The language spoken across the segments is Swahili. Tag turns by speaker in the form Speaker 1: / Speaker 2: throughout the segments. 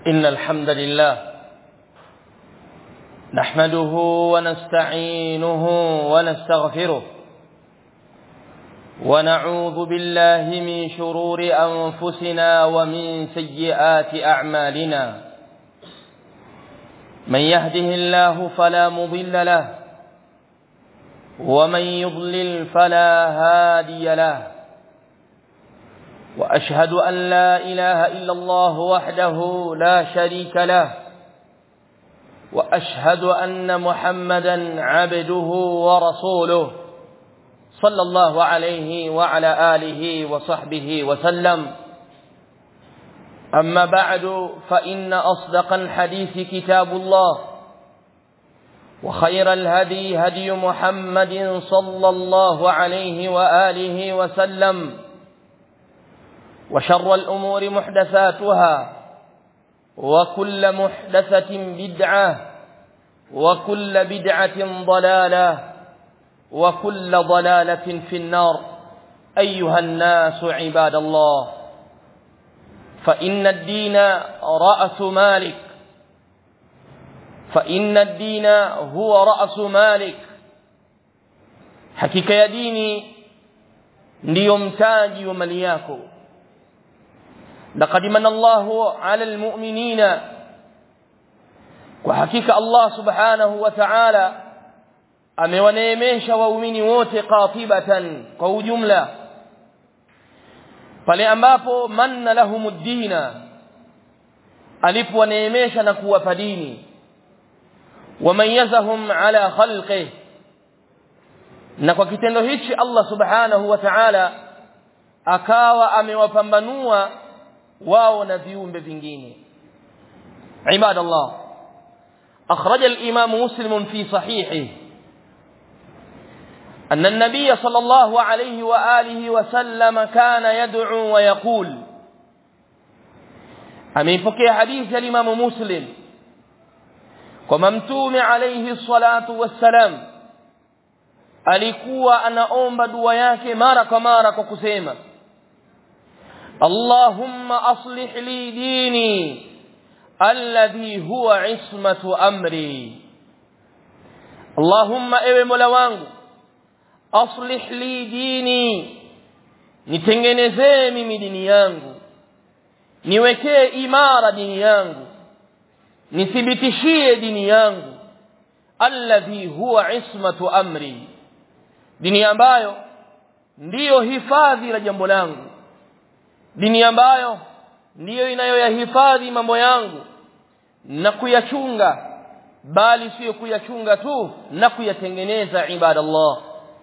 Speaker 1: إن الحمد لله نحمده ونستعينه ونستغفره ونعوذ بالله من شرور أنفسنا ومن سيئات أعمالنا من يهده الله فلا مضل له ومن يضلل فلا هادي له وأشهد أن لا إله إلا الله وحده لا شريك له وأشهد أن محمدا عبده ورسوله صلى الله عليه وعلى آله وصحبه وسلم. أما بعد فإن أصدق الحديث كتاب الله وخير الهدي هدي محمد صلى الله عليه وآله وسلم وشر الأمور محدثاتها وكل محدثة بدعة وكل بدعة ضلالة وكل ضلالة في النار. أيها الناس عباد الله، فإن الدين رأس مالك، فإن الدين هو رأس مالك. hakika ya dini ndiyo mtaji wa mali yako. لقد من الله على المؤمنين، وحقيقة الله سبحانه وتعالى amewaneemesha waumini wote qatibatan, kwa ujumla, pale ambapo manna lahumud dina, alipowaneemesha na kuwapa dini, wamayazahum ala khalqihi, na kwa kitendo hichi Allah subhanahu wa ta'ala akawa amewapambanua wao na viumbe vingine. Ibadallah, أخرج الإمام مسلم في صحيحه أن النبي صلى الله عليه وآله وسلم كان يدعو ويقول. أميفكي حديث الإمام مسلم وممتوم عليه الصلاة والسلام alikuwa anaomba dua yake mara kwa mara kwa kusema, Allahumma aslih li dini alladhi huwa ismatu amri. Allahumma, ewe Mola wangu, aslih li dini, nitengenezee mimi dini yangu, niwekee imara dini yangu, nithibitishie dini yangu, alladhi huwa ismatu amri, dini ambayo ndiyo hifadhi la jambo langu, dini ambayo ndiyo inayoyahifadhi mambo yangu na kuyachunga, bali sio kuyachunga tu na kuyatengeneza. Ibadallah,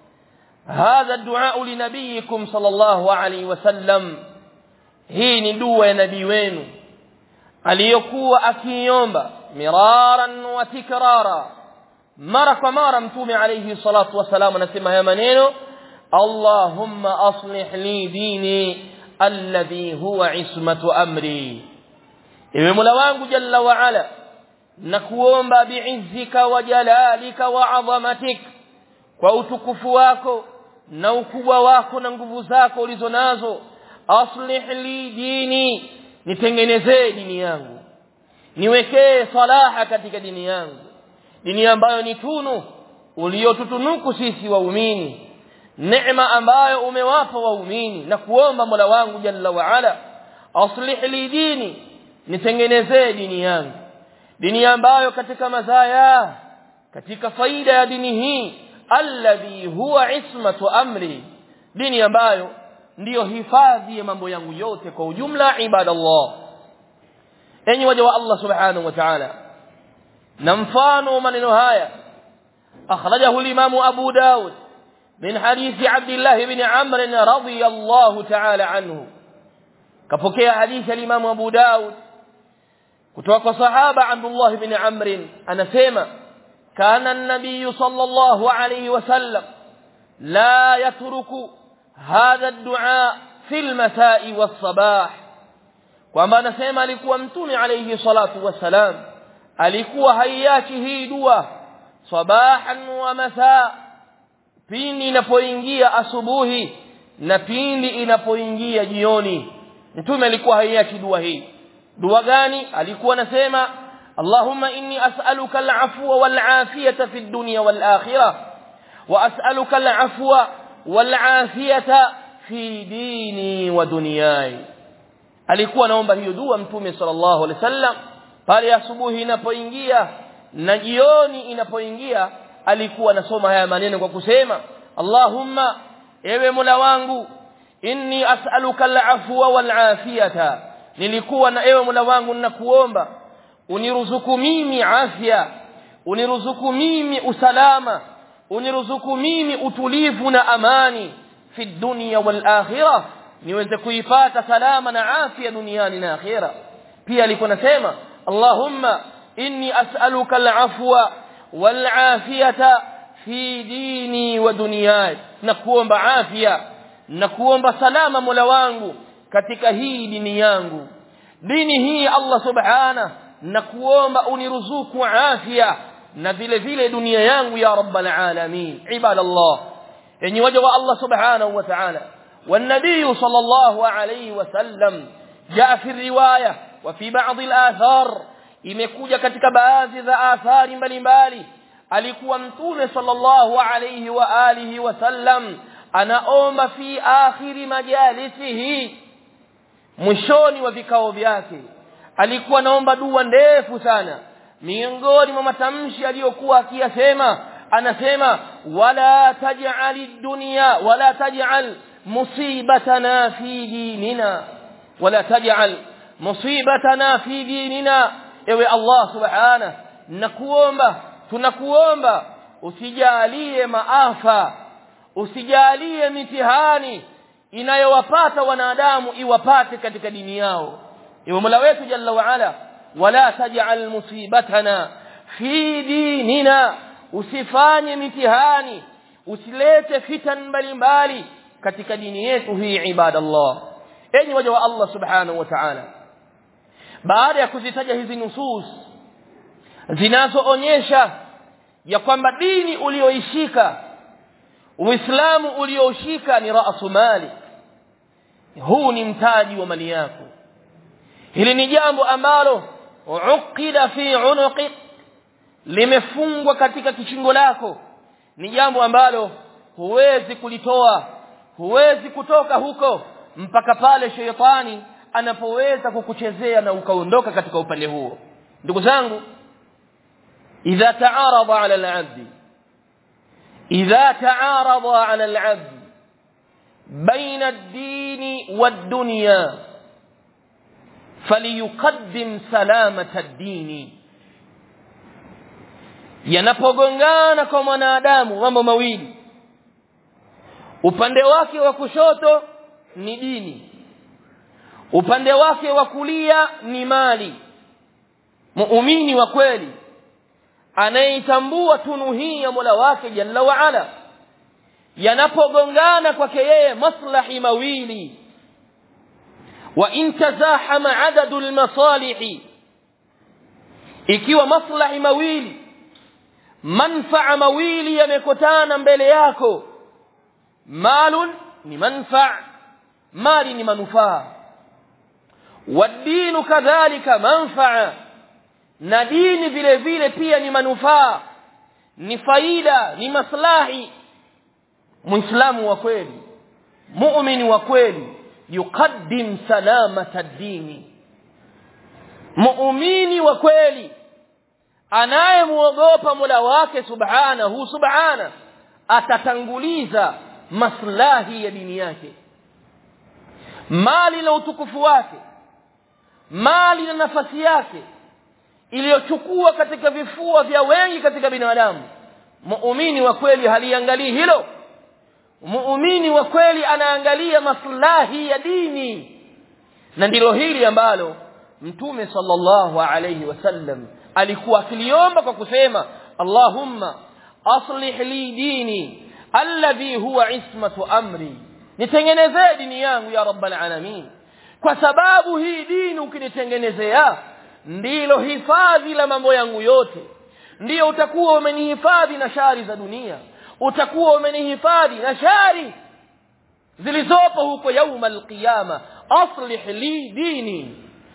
Speaker 1: hadha dua li nabiyikum sallallahu alayhi wasallam, hii ni dua ya nabii wenu aliyokuwa akiomba miraran wa tikrara, mara kwa mara. Mtume alayhi salatu wasalam anasema haya maneno, Allahumma aslih li dini alladhi huwa ismatu amri. Ewe Mola wangu jalla wa ala, nakuomba bi'izzika wa jalalika wa 'azamatik, kwa utukufu wako na ukubwa wako na nguvu zako ulizonazo, aslih li dini, nitengenezee dini yangu, niwekee salaha katika dini yangu, dini ambayo ni tunu uliotutunuku sisi waumini, neema ambayo umewapa waumini. Na kuomba Mola wangu jalla wa ala, aslih li dini, nitengenezee dini yangu, dini ambayo katika mazaya, katika faida ya dini hii, alladhi huwa ismatu amri, dini ambayo ndiyo hifadhi ya mambo yangu yote kwa ujumla. Ibadallah, enyi waja wa Allah subhanahu wa ta'ala, na mfano maneno haya akhrajahu al-Imam Abu Daud min hadithi Abdullah ibn Amr radiyallahu ta'ala anhu. Kapokea hadithi al-Imam Abu Daud kutoka kwa sahaba Abdullah ibn Amr, anasema, kana an-nabiy sallallahu alayhi wasallam la yatruku hadha ad-du'a fi al-masa'i was-sabah, kwamba anasema alikuwa Mtume alayhi salatu wasalam alikuwa haiachi hii dua sabahan wa masaa, pindi inapoingia asubuhi na pindi inapoingia jioni. Mtume alikuwa haiachi dua hii. dua gani alikuwa anasema? Allahumma inni as'aluka al-'afwa wal-'afiyata fid dunya wal-akhirah wa as'aluka al-'afwa wal-'afiyata fi dini wa dunyai. Alikuwa anaomba hiyo dua Mtume sallallahu alaihi wasallam pale asubuhi inapoingia na jioni inapoingia. Alikuwa anasoma haya maneno kwa kusema, Allahumma, ewe Mola wangu, inni as'aluka al-'afwa wal-'afiyata, nilikuwa na ewe Mola wangu ninakuomba uniruzuku mimi afya, uniruzuku mimi usalama, uniruzuku mimi utulivu na amani fi dunya wal akhirah, niweze kuipata salama na afya duniani na akhira. Pia alikuwa anasema, Allahumma inni as'aluka al-'afwa wal-'afiyata fi dini wa dunyai, nakuomba afya, nakuomba salama Mola wangu katika hii dini yangu, dini hii Allah subhanahu, nakuomba uniruzuku afya na vile vile dunia yangu ya rabbal alamin. Ibadallah, enyi waja wa Allah subhanahu wa ta'ala, والنبي صلى الله عليه وسلم جاء في الرواية وفي بعض الآثار, imekuja katika baadhi za athari mbalimbali, alikuwa Mtume sallallahu alayhi wa alihi wasallam anaomba fi akhiri majalisihi, mwishoni wa vikao vyake alikuwa anaomba dua ndefu sana. Miongoni mwa matamshi aliyokuwa akiyasema, anasema, wala taj'alid dunya wala taj'al musibatana fi dinina, wala taj'al musibatana fi dinina. Ewe Allah subhanahu, nakuomba, tunakuomba usijalie maafa, usijalie mitihani inayowapata wanadamu iwapate katika dini yao. Ewe Mola wetu jalla wa ala, wala taj'al musibatana fi dinina, usifanye mitihani, usilete fitan mbalimbali katika dini yetu hii. Ibadallah, enyi waja wa Allah subhanahu wa ta'ala, baada ya kuzitaja hizi nusus zinazoonyesha ya kwamba dini ulioishika, Uislamu ulioshika ni ra'su mali, huu ni mtaji wa mali yako, hili ni jambo ambalo uqida fi unuqi, limefungwa katika kishingo lako, ni jambo ambalo huwezi kulitoa, huwezi kutoka huko mpaka pale sheitani anapoweza kukuchezea na ukaondoka katika upande huo. Ndugu zangu, idha ta'arada 'ala al-'abd, idha ta'arada 'ala al-'abd baina ad-din wad-dunya falyuqaddim salamata ad-din. Yanapogongana kwa mwanadamu mambo mawili, upande wake wa kushoto ni dini, upande wake wa kulia ni mali, muumini wa kweli anaitambua tunu hii ya Mola wake jalla wa ala, yanapogongana kwake yeye maslahi mawili, wa intazahama adadul masalihi, ikiwa maslahi mawili, manfaa mawili yamekutana mbele yako, malun ni manfaa, mali ni manufaa, wadinu kadhalika manfaa, na dini vile vile pia ni manufaa, ni faida, ni maslahi. Muislamu wa kweli, muumini wa kweli, yuqaddim salamata ad-dini. Muumini wa kweli anayemuogopa Mola wake subhanahu atatanguliza maslahi ya dini yake, mali na utukufu wake, mali na nafasi yake iliyochukua katika vifua vya wengi katika binadamu. Muumini wa kweli haliangalii hilo. Muumini wa kweli anaangalia maslahi ya dini, na ndilo hili ambalo Mtume sallallahu alayhi wasallam alikuwa akiliomba kwa kusema, Allahumma aslih li dini alladhi huwa ismatu amri, nitengenezee dini yangu ya rabbal alamin, kwa sababu hii dini ukinitengenezea ndilo hifadhi la mambo yangu yote, ndio utakuwa umenihifadhi na shari za dunia, utakuwa umenihifadhi na shari zilizopo huko yauma alqiyama. Aslih li dini,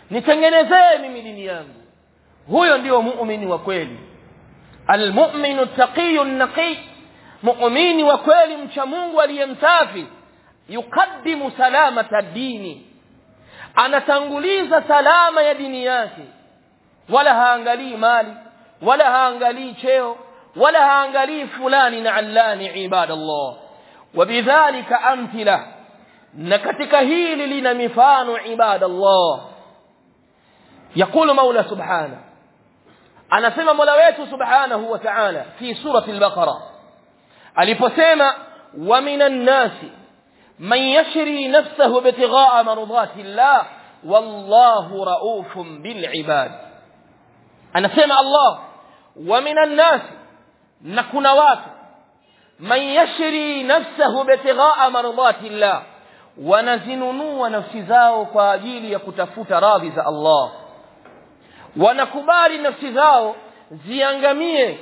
Speaker 1: nitengenezee mimi dini yangu. Huyo ndio muumini wa kweli. Almu'minu taqiyun naqi, muumini wa kweli mcha Mungu aliyemsafi. Yukaddimu salamata dini, anatanguliza salama ya dini yake, wala haangalii mali, wala haangalii cheo, wala haangalii fulani na allani. Ibadallah, wabidhalika amthila, na katika hili lina mifano. Ibadallah, يقول مولى سبحانه، أنا سمع مولى سبحانه وتعالى في سورة البقرة aliposema ومن الناس من يشري نفسه ابتغاء مرضات الله والله رؤوف بالعباد. anasema Allah ومن الناس, na kuna watu man yashri nafsahu ibtighaa mardati Allah, wanazinunua nafsi zao kwa ajili ya kutafuta radhi za Allah, wanakubali nafsi zao ziangamie,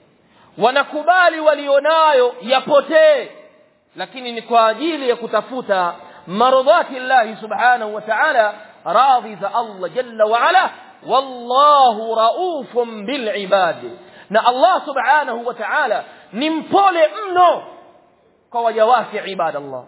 Speaker 1: wanakubali walionayo yapotee, lakini ni kwa ajili ya kutafuta mardati Allah subhanahu wa ta'ala, radhi za Allah jalla wa ala. wallahu raufun bil ibad, na Allah subhanahu wa ta'ala ni mpole mno kwa waja wake. Ibadallah,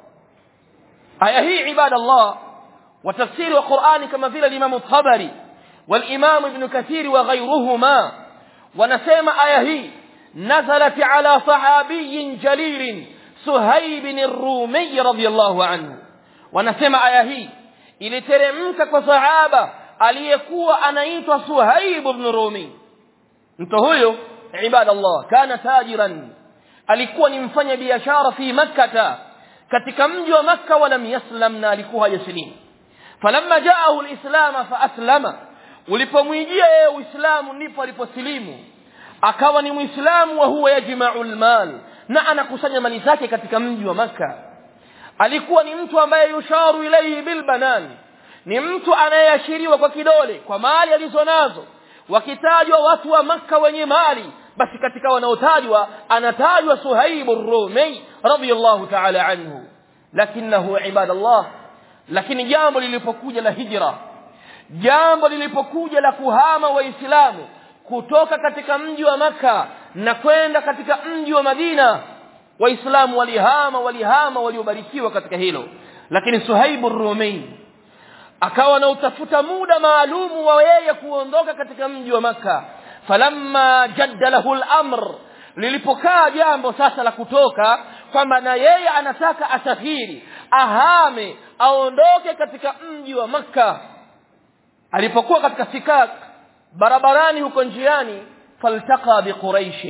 Speaker 1: aya hii ibadallah wa tafsiri wa Qur'ani kama vile Imam Tabari wal Imam Ibn Kathir wa ghayruhuma wanasema aya hii nazalat ala sahabiyyin jalil Suhaib ar-Rumi radiyallahu anhu. wanasema aya hii iliteremka kwa sahaba aliyekuwa anaitwa Suhaib ibn Rumi. mtu huyo ibadallah kana tajiran, alikuwa ni mfanya biashara fi Makkah, katika mji wa Makkah, wala yaslam, na alikuwa hajasilimu. falamma jaahu alislam fa aslama, ulipomwijia yeye uislamu ndipo aliposilimu, akawa ni muislamu. wa huwa yajma'u almal, na anakusanya mali zake katika mji wa Makkah. alikuwa ni mtu ambaye yusharu ilayhi bil banan, ni mtu anayeashiriwa kwa kidole kwa mali alizonazo. wakitajwa watu wa Makkah wenye mali, basi katika wanaotajwa anatajwa Suhaib ar-Rumi radiyallahu ta'ala anhu. lakinahu ibadallah, lakini jambo lilipokuja la hijra, jambo lilipokuja la kuhama waislamu kutoka katika mji wa Makkah na kwenda katika mji wa Madina, waislamu walihama waliobarikiwa katika hilo. lakini Suhaib ar-Rumi akawa na utafuta muda maalumu wa yeye kuondoka katika mji wa Makkah. falamma jadda lahu al-amr, lilipokaa jambo sasa la kutoka, kwamba na yeye anataka asafiri, ahame, aondoke katika mji wa Makkah. alipokuwa katika sikak barabarani huko njiani, faltaqa biquraish,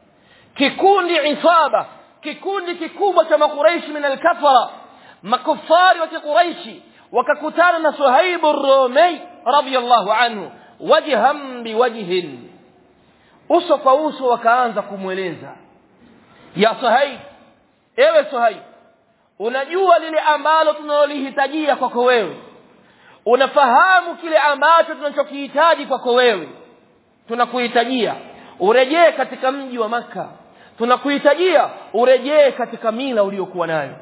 Speaker 1: kikundi isaba, kikundi kikubwa cha makuraishi min al-kafara, makufari wa Quraishi, wakakutana na Suhaib ar-Rumi radiyallahu anhu, wajhan biwajhin, uso kwa uso. wakaanza kumweleza, ya Suhaib, ewe Suhaib, unajua lile ambalo tunalolihitajia kwako wewe, unafahamu kile ambacho tunachokihitaji kwako wewe. tunakuhitajia urejee katika mji wa Makkah, tunakuhitajia urejee katika mila uliyokuwa nayo.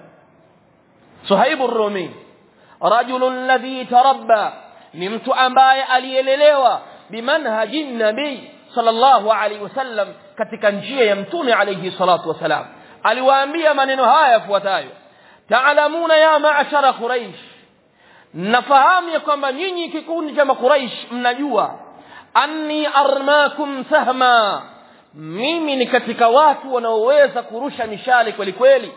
Speaker 1: Suhaib ar-Rumi rajulun ladhi tarabba, ni mtu ambaye alielelewa bimanhaji nabii sallallahu alayhi wasallam, katika njia ya mtume alayhi salatu wasalam. aliwaambia maneno haya yafuatayo: ta'lamuna ya ma'ashara quraish, nafahamu ya kwamba nyinyi kikundi cha Quraish mnajua, anni armakum sahma, mimi ni katika watu wanaoweza kurusha mishale kweli kweli.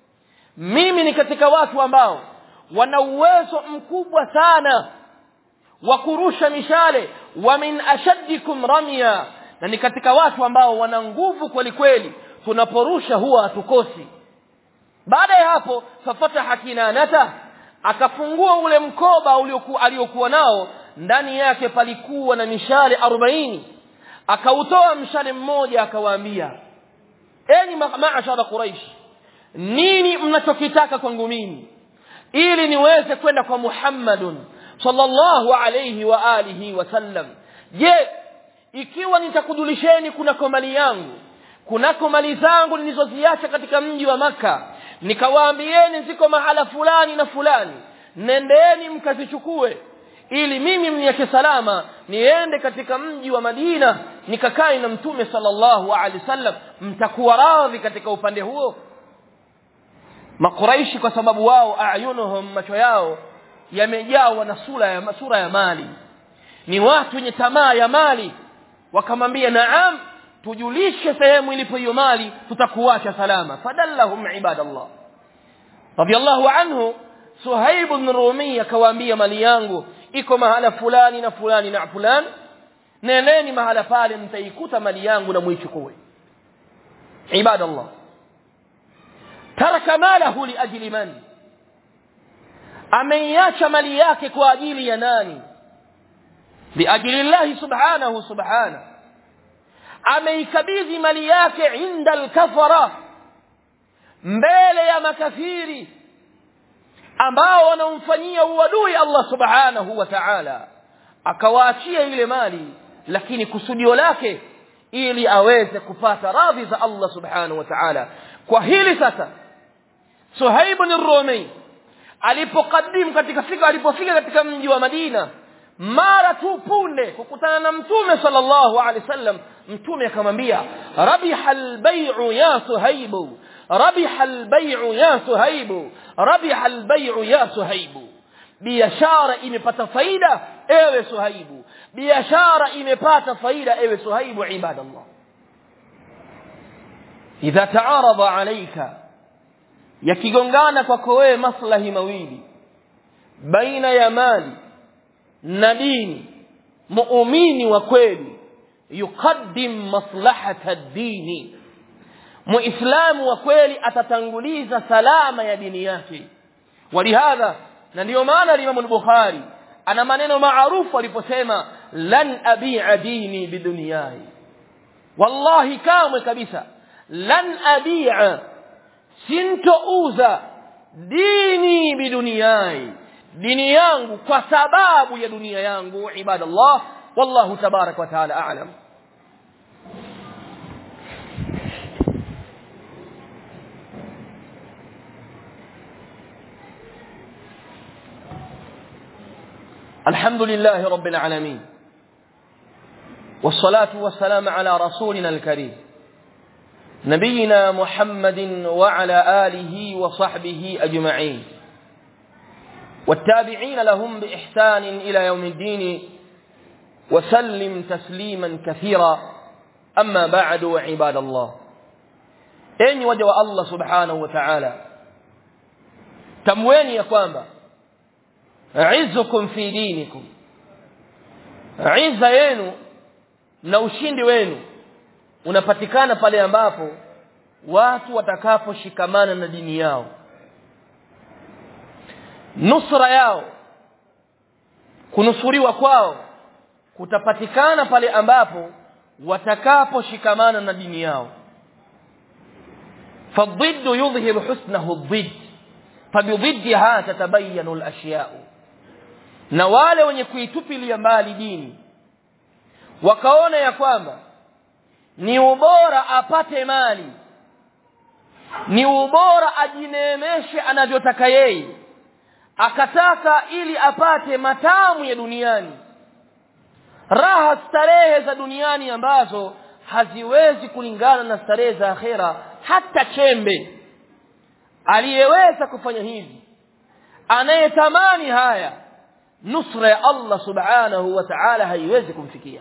Speaker 1: mimi ni katika watu ambao wana uwezo mkubwa sana wa kurusha mishale. wa min ashaddikum ramya, na ni katika watu ambao wana nguvu kweli kweli, tunaporusha huwa hatukosi. baada ya hapo, fafataha kinanata, akafungua ule mkoba aliokuwa nao, ndani yake palikuwa na mishale 40. akautoa mshale mmoja, akawaambia, enyi ma'ashara Quraish, nini mnachokitaka kwangu mimi ili niweze kwenda kwa Muhammadun sallallahu alayhi wa alihi wasallam? je, ikiwa nitakudulisheni kunako mali yangu, kunako mali zangu nilizoziacha katika mji wa Makkah, nikawaambieni ziko mahala fulani na fulani, nendeni mkazichukue, ili mimi mniache salama niende katika mji wa Madina nikakae na Mtume sallallahu alaihi wasallam, mtakuwa radhi katika upande huo? Makuraishi kwa sababu wao ayunuhum, macho yao yamejawa na sura ya mali, ni watu wenye tamaa ya mali, wakamwambia naam, tujulishe sehemu ilipo hiyo mali, tutakuacha salama. Fadallahum ibadallah. Radiyallahu anhu Suhaib ibn Rumi akawaambia, mali yangu iko mahala fulani na fulani na fulani, nendeni mahala pale mtaikuta mali yangu na muichukue. Ibadallah, taraka malahu li ajli man, ameiacha mali yake kwa ajili ya nani? Li ajli Allah subhanahu. Ameikabidhi mali yake inda al-kafara, mbele ya makafiri ambao wanamfanyia uadui Allah subhanahu wa ta'ala, akawaachia ile mali, lakini kusudio lake ili aweze kupata radhi za Allah subhanahu wa ta'ala. Kwa hili sasa Suhaib ibn Rumi alipofika katika mji wa Madina, mara tu punde kukutana na Mtume sallallahu alaihi wasallam, Mtume akamwambia, rabihal bay'u ya Suhaibu, rabihal bay'u ya Suhaibu, rabihal bay'u ya Suhaibu. Biashara imepata faida ewe Suhaibu, biashara imepata faida ewe Suhaibu. Ibadallah, idha ta'arada alayka, yakigongana kwako wewe maslahi mawili baina ya mali na dini, muumini wa kweli yuqaddim maslahata ad-dini, muislamu wa kweli atatanguliza salama ya dini yake. Walihadha, na ndio maana Imam al-Bukhari ana maneno maarufu aliposema, lan abi'a dini bidunyai, wallahi kamwe kabisa, lan abi'a, sintouza dini bidunyai, dini yangu kwa sababu ya dunia yangu. Ibadallah, wallahu tabarak wa taala a'lam. Alhamdulillahi rabbil alamin, wassalatu wassalamu ala rasulina al-karim nabiyina Muhammadin wa ala alihi wa sahbihi ajma'in والتابعين لهم بإحسان إلى يوم الدين وسلم تسليما كثيرا. أما بعد، عباد الله، إن وجه الله سبحانه وتعالى تموين يقوم عزكم في دينكم، عز yenu na ushindi wenu unapatikana pale ambapo watu watakaposhikamana na dini yao. Nusra yao, kunusuriwa kwao kutapatikana pale ambapo watakaposhikamana na dini yao. فالضد يظهر حسنه الضد فبضدها تتبين الأشياء. na wale wenye kuitupilia mbali dini wakaona ya kwamba ni ubora apate mali, ni ubora ajineemeshe anavyotaka yeye, akataka ili apate matamu ya duniani, raha starehe za duniani ambazo haziwezi kulingana na starehe za akhera hata chembe. Aliyeweza kufanya hivi, anayetamani haya, nusra ya Allah subhanahu wa ta'ala haiwezi kumfikia.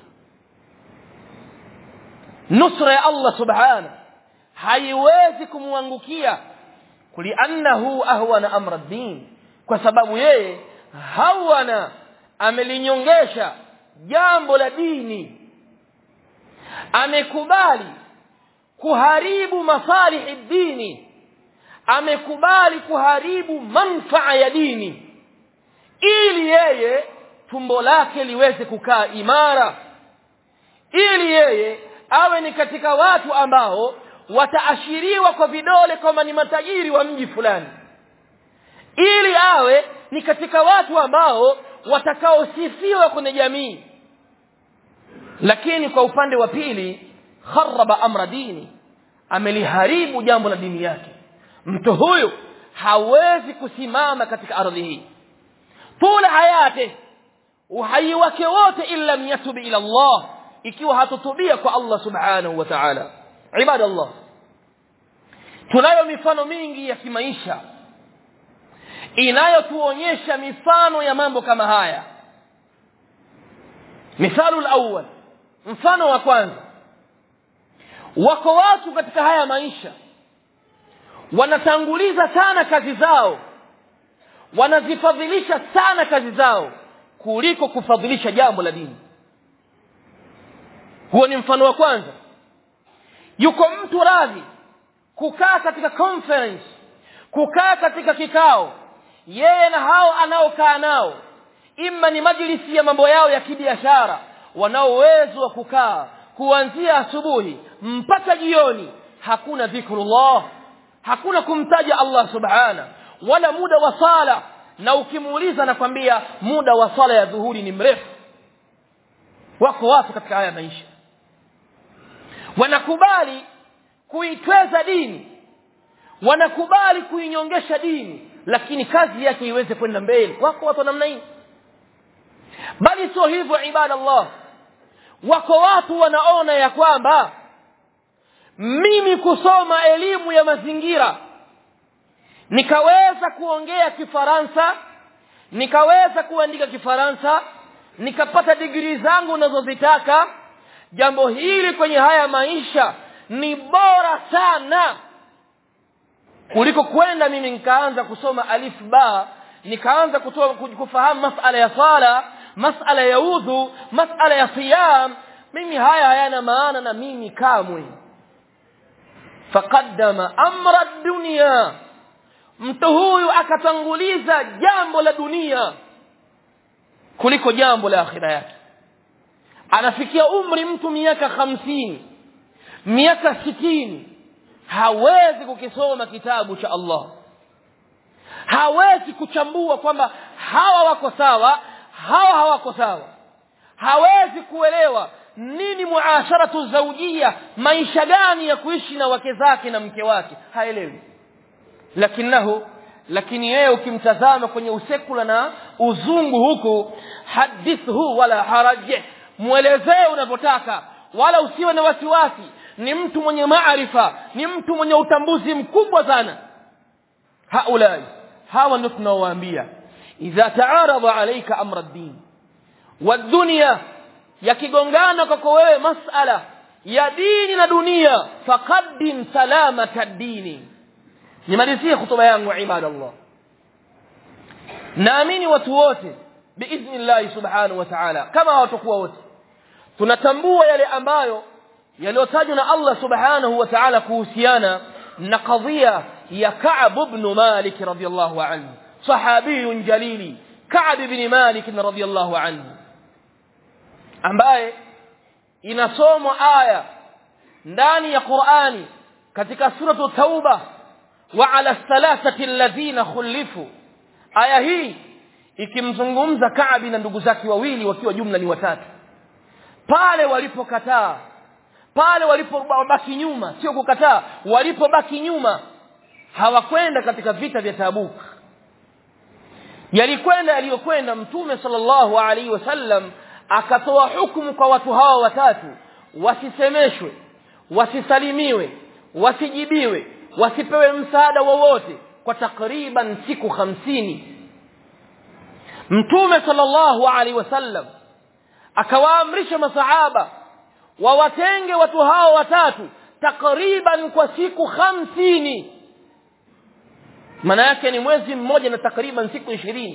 Speaker 1: Nusra ya Allah subhanahu haiwezi kumwangukia, kuliannahu ahwana amra ad-din, kwa sababu yeye hawana, amelinyongesha jambo la dini, amekubali kuharibu masalihi dini, amekubali kuharibu manfaa ya dini, ili yeye tumbo lake liweze kukaa imara, ili yeye awe ni katika watu ambao wataashiriwa kwa vidole kama ni matajiri wa mji fulani, ili awe ni katika watu ambao watakaosifiwa kwenye jamii. Lakini kwa upande wa pili, kharaba amra dini, ameliharibu jambo la dini yake. Mtu huyu hawezi kusimama katika ardhi hii tula hayati, uhai wake wote illa yatubu ila Allah, ikiwa hatutubia kwa Allah subhanahu wa ta'ala. Ibadallah, tunayo mifano mingi ya kimaisha inayotuonyesha mifano ya mambo kama haya. Mithalu al-awwal, mfano wa kwanza, wako watu katika haya maisha wanatanguliza sana kazi zao, wanazifadhilisha sana kazi zao kuliko kufadhilisha jambo la dini. Huo ni mfano wa kwanza. Yuko mtu radhi kukaa katika conference, kukaa katika kikao, yeye na hao anaokaa nao, imma ni majlisi ya mambo yao ya kibiashara, wanao uwezo wa kukaa kuanzia asubuhi mpaka jioni, hakuna dhikrullah, hakuna kumtaja Allah subhana, wala muda wa sala. Na ukimuuliza nakwambia muda wa sala ya dhuhuri ni mrefu. Wako watu katika haya maisha wanakubali kuitweza dini, wanakubali kuinyongesha dini, lakini kazi yake iweze kwenda mbele. Wako watu namna hii. Bali sio hivyo ibadallah, wako watu wanaona ya kwamba mimi kusoma elimu ya mazingira, nikaweza kuongea Kifaransa, nikaweza kuandika Kifaransa, nikapata degree zangu ninazozitaka, jambo hili kwenye haya maisha ni bora sana kuliko kwenda mimi nikaanza kusoma alif ba, nikaanza kufahamu masala ya sala, masala ya udhu, masala ya siyam. Mimi haya hayana maana na mimi kamwe. Faqaddama amra dunya, mtu huyu akatanguliza jambo la dunia kuliko jambo la akhira yake. Anafikia umri mtu miaka 50, miaka 60, hawezi kukisoma kitabu cha Allah, hawezi kuchambua kwamba hawa wako sawa, hawa hawako sawa, hawezi kuelewa nini muasharatu zawjia, maisha gani ya kuishi na wake zake na mke wake, haelewi. Lakini yeye ukimtazama kwenye usekula na uzungu huku, hadithu wala haraje, muelezee unavyotaka, wala usiwe na wasiwasi. Ni mtu mwenye maarifa, ni mtu mwenye utambuzi mkubwa sana. Hawa ndio tunaowaambia, idha ta'arada alayka amra ad-din wa dunya, yakigongana kwako wewe masala ya dini na dunia, faqaddim salamata ad-dini. Nimalizie hutuba yangu ibadallah. Naamini watu wote biidhnillah subhanahu wa ta'ala, kama watakuwa wote tunatambua yale ambayo yaliyotajwa na Allah subhanahu wa ta'ala kuhusiana na kadhia ya Ka'b ibn Malik radhiyallahu anhu, sahabiyun jalili Ka'b ibn Malik radhiyallahu anhu, ambaye inasomwa aya ndani ya Qur'ani katika suratu Tauba, wa ala thalathati alladhina khulifu. Aya hii ikimzungumza Ka'b na ndugu zake wawili wakiwa jumla ni watatu, pale walipokataa, pale walipobaki nyuma, sio kukataa, walipobaki nyuma, hawakwenda katika vita vya Tabuk. Yaliyokwenda Mtume sallallahu alaihi wasallam akatoa hukumu kwa watu hawa watatu, wasisemeshwe, wasisalimiwe, wasijibiwe, wasipewe msaada wowote kwa takriban siku 50. Mtume sallallahu alaihi wasallam akawaamrisha masahaba wawatenge watu hao watatu takriban kwa siku 50. Maana yake ni mwezi mmoja na takriban siku 20.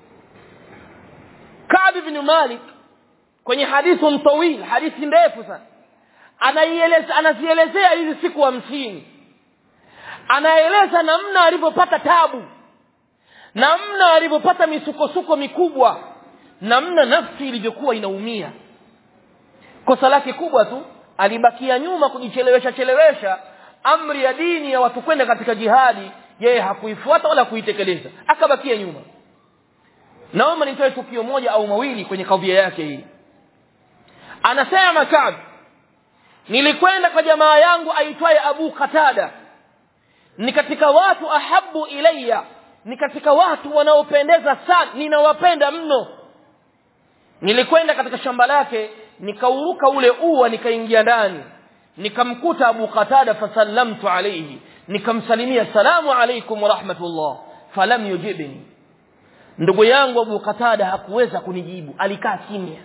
Speaker 1: Ka'b ibn Malik kwenye hadithi tawil, hadithi ndefu sana, anazielezea hizi siku 50. Anaeleza namna alipopata tabu, namna alipopata misukosuko mikubwa, namna nafsi ilivyokuwa inaumia. Kosa lake kubwa tu, alibakia nyuma kujichelewesha amri ya dini ya watu kwenda katika jihadi, yeye hakuifuata wala kuitekeleza, akabakia nyuma. Naomba nitoe tukio moja au mawili kwenye kadhia yake hii. Anasema Ka'b, nilikwenda kwa jamaa yangu aitwaye Abu Qatada, ni katika watu ahabu ilayya, ni katika watu wanaopendeza sana, ninawapenda mno. nilikwenda katika shamba lake, nikauruka ule ua, nikaingia ndani, nikamkuta Abu Qatada, fasallamtu alayhi, nikamsalimia salamu alaykum wa rahmatullah, falam yujibni. Ndugu yangu Abu Qatada hakuweza kunijibu, alikaa kimya.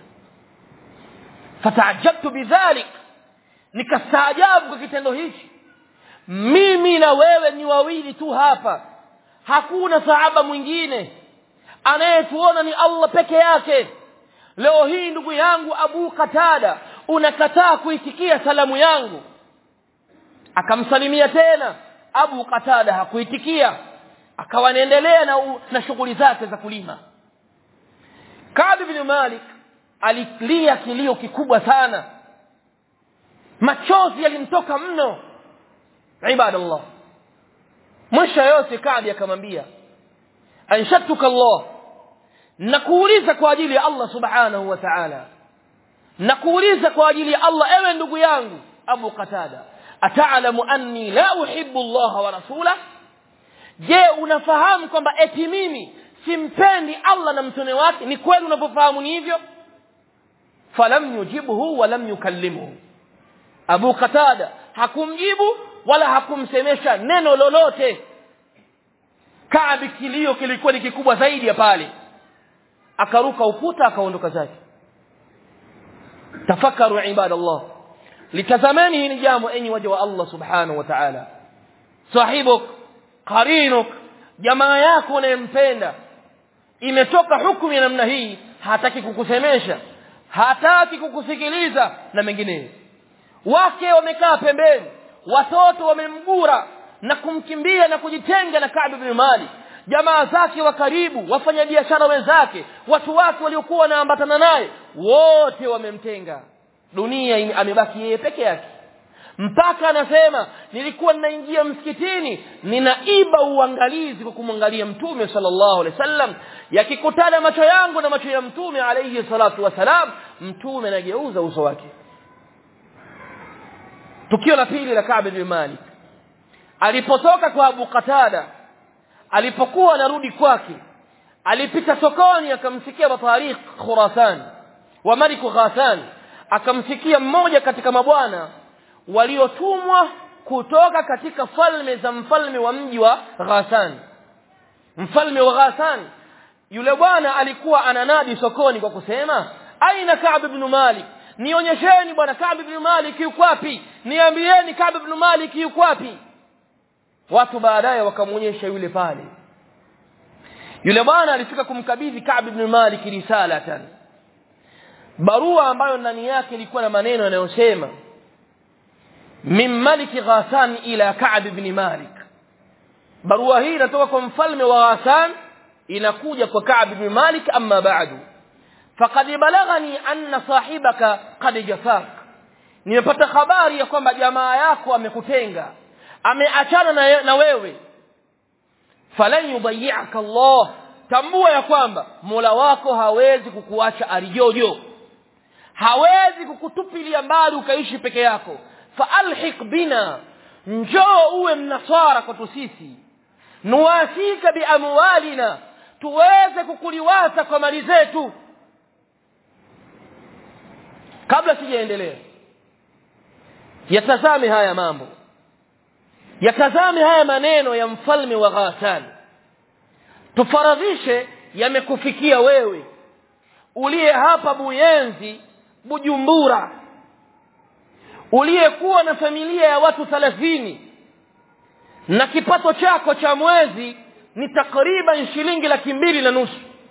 Speaker 1: Fataajabtu bidhalik, nikastaajabu kwa kitendo hichi. Mimi na wewe ni wawili tu hapa, hakuna sahaba mwingine, anayetuona ni Allah peke yake. Leo hii ndugu yangu Abu Qatada unakataa kuitikia salamu yangu. Akamsalimia tena, Abu Qatada hakuitikia, akawa anaendelea na shughuli zake za kulima. Ka'b bin Malik alilia kilio kikubwa sana, machozi yalimtoka mno. Ibadallah, mwisho yote Ka'b akamwambia, anshatuka Allah, nakuuliza kwa ajili ya Allah subhanahu wa ta'ala, nakuuliza kwa ajili ya Allah ewe ndugu yangu Abu Qatada, ata'lamu anni la uhibbu Allah wa rasulahu? Je, unafahamu kwamba eti mimi simpendi Allah na mtume wake? Ni kweli unapofahamu ni hivyo? Falam yujibuhu wa lam yukallimuhu. Abu Qatada hakumjibu wala hakumsemesha neno lolote. Ka'b kilio kilikuwa ni kikubwa zaidi ya pale, akaruka ukuta akaondoka zake. Tafakaru ibadallah, litazameni hili jambo enyi waja wa Allah subhanahu wa ta'ala. Sahibuk, qarinuk, jamaa yako unayempenda, imetoka hukumu ya namna hii, hataki kukusemesha, hataki kukusikiliza na mengineyo. Wake wamekaa pembeni, watoto wamemgura na kumkimbia na kujitenga na Ka'b bin Malik. Jamaa zake wa karibu, wafanya biashara wenzake, watu wake waliokuwa wanaambatana naye, wote wamemtenga. Dunia amebaki yeye peke yake. Mpaka anasema, nilikuwa ninaingia msikitini ninaiba uangalizi kwa kumwangalia Mtume sallallahu alaihi wasallam, yakikutana macho yangu na macho ya Mtume alayhi salatu wasalam, Mtume anageuza uso wake. Tukio la pili la Ka'b bin Malik, alipotoka kwa Abu Qatada, alipokuwa anarudi kwake, alipita sokoni, akamsikia Batariq Khurasan wa Malik Ghasan, akamsikia mmoja katika mabwana waliotumwa kutoka katika falme za mfalme wa mji wa Ghasan. Mfalme wa Ghasan, yule bwana alikuwa ananadi sokoni kwa kusema, aina Ka'b bin Malik, nionyesheni bwana Ka'b bin Malik yuko wapi, niambieni Ka'b bin Malik yuko wapi. Watu baadaye wakamuonyesha yule pale. Yule bwana alifika kumkabidhi Ka'b bin Malik risalatan, barua ambayo ndani yake ilikuwa na maneno yanayosema, min Malik Ghasan ila Ka'b bin Malik. Barua hii inatoka kwa mfalme wa Ghasan inakuja kwa Ka'b bin Malik, amma ba'du faqad balaghani anna sahibaka qad jafak, nimepata habari ya kwamba jamaa yako amekutenga, ameachana na wewe. Falan yudayyaka Allah, tambua ya kwamba Mola wako hawezi kukuacha arijojo, hawezi kukutupilia mbali ukaishi peke yako. Faalhiq bina, njoo uwe mnasara kwetu sisi, nuwasika biamwalina, tuweze kukuliwasa kwa mali zetu. Kabla sijaendelea, yatazame haya mambo, yatazame haya maneno ya mfalme wa Ghasan, tufaradhishe yamekufikia wewe uliye hapa Buyenzi, Bujumbura, uliyekuwa na familia ya watu 30 na kipato chako cha mwezi ni takriban shilingi 250,000.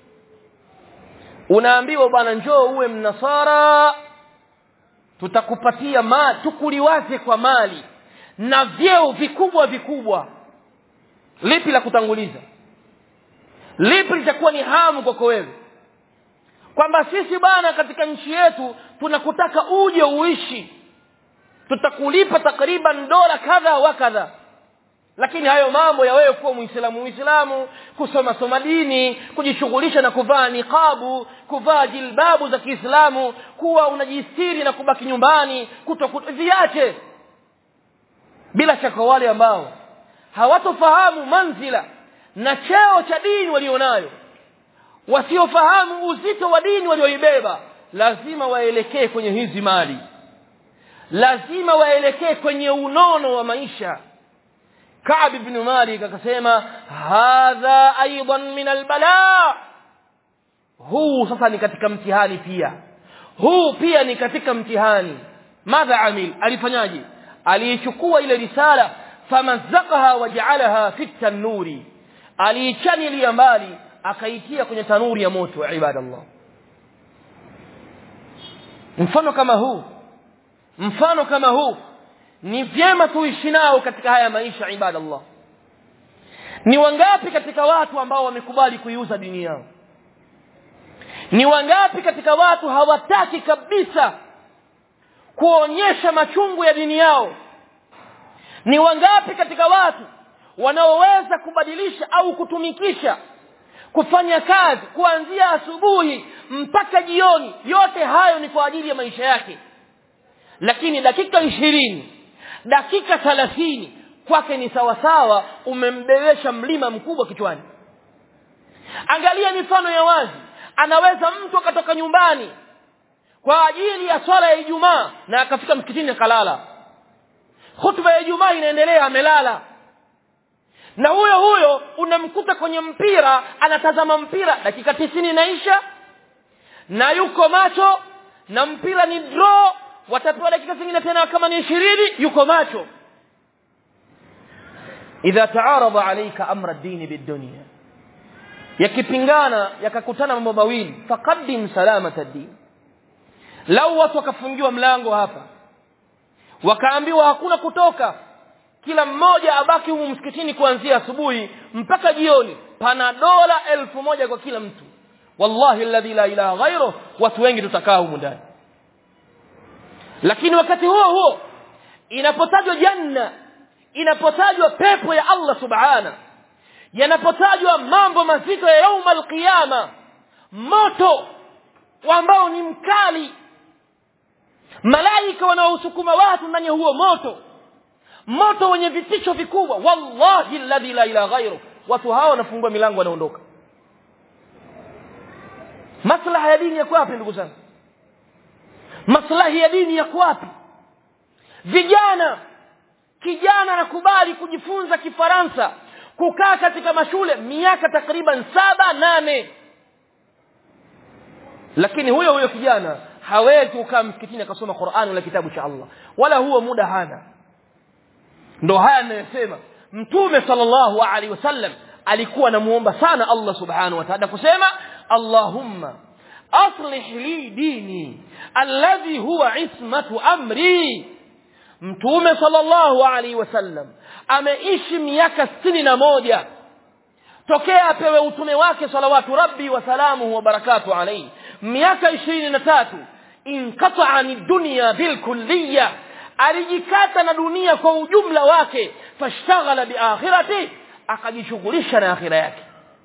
Speaker 1: Unaambiwa bwana, njoo uwe mnasara, tutakupatia mali, tukuliwaze kwa mali na vyeo vikubwa vikubwa. Lipi la kutanguliza? Lipi litakuwa ni hamu kwako wewe? Kwamba sisi bwana katika nchi yetu tunakutaka uje uishi, tutakulipa takriban dola kadha wa kadha. Lakini hayo mambo ya wewe kuwa Muislamu, kusoma dini, kujishughulisha na kuvaa niqabu, kuvaa jilbabu za Kiislamu, kuwa unajistiri na kubaki nyumbani, viache. Bila shaka wale ambao hawatofahamu manzila na cheo cha dini walionayo, wasiofahamu uzito wa dini walioibeba lazima waelekee kwenye hizi mali, lazima waelekee kwenye unono wa maisha. Ka'b ibn Malik akasema hadha aidan min albala, huu sasa ni katika mtihani pia, huu pia ni katika mtihani. Madha amil, alifanyaje? Aliichukua ile risala famazzaqaha waja'alaha fi tanuri, aliichanilia mbali akaitia kwenye tanuri ya moto. Ibadallah, mfano kama huu ni vyema tuishi nao katika haya maisha. Ibadallah, ni wangapi katika watu ambao wamekubali kuiuza dini yao? Ni wangapi katika watu hawataki kabisa kuonyesha machungu ya dini yao? Ni wangapi katika watu wanaoweza kubadilisha au kutumikisha kufanya kazi kuanzia asubuhi mpaka jioni, yote hayo ni kwa ajili ya maisha yake, lakini dakika 20, dakika 30 kwake ni sawasawa umembebesha mlima mkubwa kichwani. Angalia mifano ya wazi. Anaweza mtu akatoka nyumbani kwa ajili ya swala ya Ijumaa na akafika msikitini akalala, hutuba ya Ijumaa inaendelea, amelala. Na huyo unamkuta kwenye mpira, anatazama mpira, dakika 90 inaisha na yuko macho, na mpira ni draw, watapewa dakika zingine tena kama ni 20, yuko macho. Idha taarada alayka amra ad-din bid-dunya, yakipingana yakakutana mambo mawili, faqaddim salamata ad-din. Lau watu wakafungiwa mlango hapa wakaambiwa hakuna kutoka, kila mmoja abaki humu msikitini kuanzia asubuhi mpaka jioni, pana dola 1000 kwa kila mtu, wallahi alladhi la ilaha ghairuhu, watu wengi tutakaa humu ndani. Lakini wakati huo inapotajwa janna, inapotajwa pepo ya Allah subhana, yanapotajwa mambo mazito ya yauma al-qiyama, moto ambao ni mkali, malaika wanaosukuma watu ndani ya huo moto wenye vitisho vikubwa, wallahi alladhi la ilaha ghairuhu, watu hao wanafungua milango wanaondoka. Maslaha ya dini yako wapi ndugu zangu? Maslahi ya dini yako wapi? Kijana anakubali kujifunza Kifaransa, kukaa katika mashule miaka takriban 7-8, lakini huyo kijana hawezi kukaa msikitini akasoma Qur'an wala kitabu cha Allah, wala huo muda hana. Ndo haya ninayosema Mtume sallallahu alaihi wasallam alikuwa anamuomba sana Allah subhanahu wa ta'ala kusema Allahumma aslih li dini alladhi huwa ismatu amri. Mtume sallallahu alaihi wasallam ameishi miaka 61 tokea apewe utume wake salawatu rabbi wa salamuhu wa barakatuhu alayhi, miaka 23 inqata'ani dunya bil kulliyya, alijikata na dunia kwa ujumla wake, fashtaghala bi akhirati, akajishughulisha na akhira yake.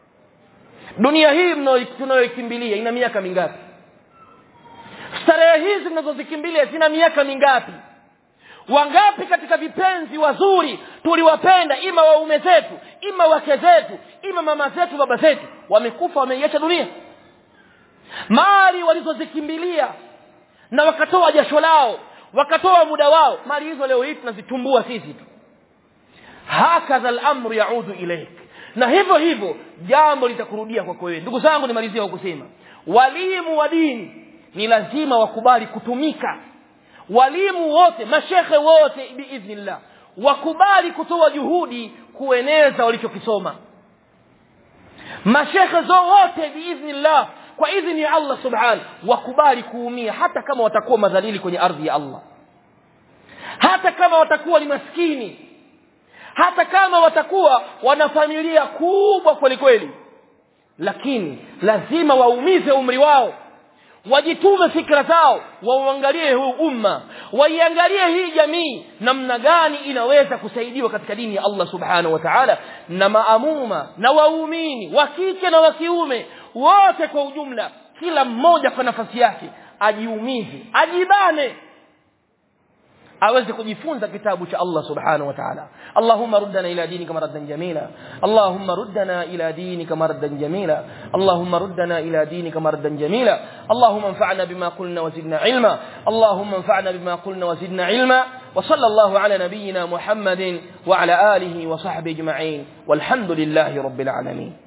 Speaker 1: Dunia hii tunayoikimbilia ina miaka mingapi? Starehe hizi tunazozikimbilia zina miaka mingapi? Wangapi katika vipenzi wazuri tuliwapenda, ima waume zetu, ima wake zetu, ima mama zetu, baba zetu, wamekufa, wameiacha dunia. Mali walizozikimbilia na wakatoa jasho lao, wakatoa muda wao, mali hizo leo hii tunazitumbua sisi tu. Hakadha al-amru yaudu ilayk, na hivyo jambo litakurudia kwako wewe. Ndugu zangu, nimalizia kwa kusema walimu wa dini ni lazima wakubali kutumika. Walimu wote, mashekhe wote biidhnillah wakubali kutoa juhudi kueneza walichokisoma. Mashekhe wote biidhnillah kwa idhini ya Allah subhanahu wakubali kuumia, hata kama watakuwa madhalili kwenye ardhi ya Allah, hata kama watakuwa ni maskini, hata kama watakuwa wana familia kubwa kweli kweli, lakini lazima waumize umri wao, wajitume fikra zao, wauangalie huu umma, waiangalie hii jamii namna gani inaweza kusaidiwa katika dini ya Allah subhanahu wa ta'ala. Na maamuma na waumini wa kike na wa kiume wote kwa ujumla, kila mmoja kwa nafasi yake ajiumize, ajibane, aweze kujifunza kitabu cha Allah subhanahu wa ta'ala. Allahumma ruddana ila dinika maraddan jamila, Allahumma ruddana ila dinika maraddan jamila, Allahumma ruddana ila dinika maraddan jamila. Allahumma anfa'na bima qulna wa zidna ilma, Allahumma anfa'na bima qulna wa zidna ilma. Wa sallallahu ala nabiyyina Muhammadin wa ala alihi wa sahbihi ajma'in, walhamdulillahi rabbil alamin.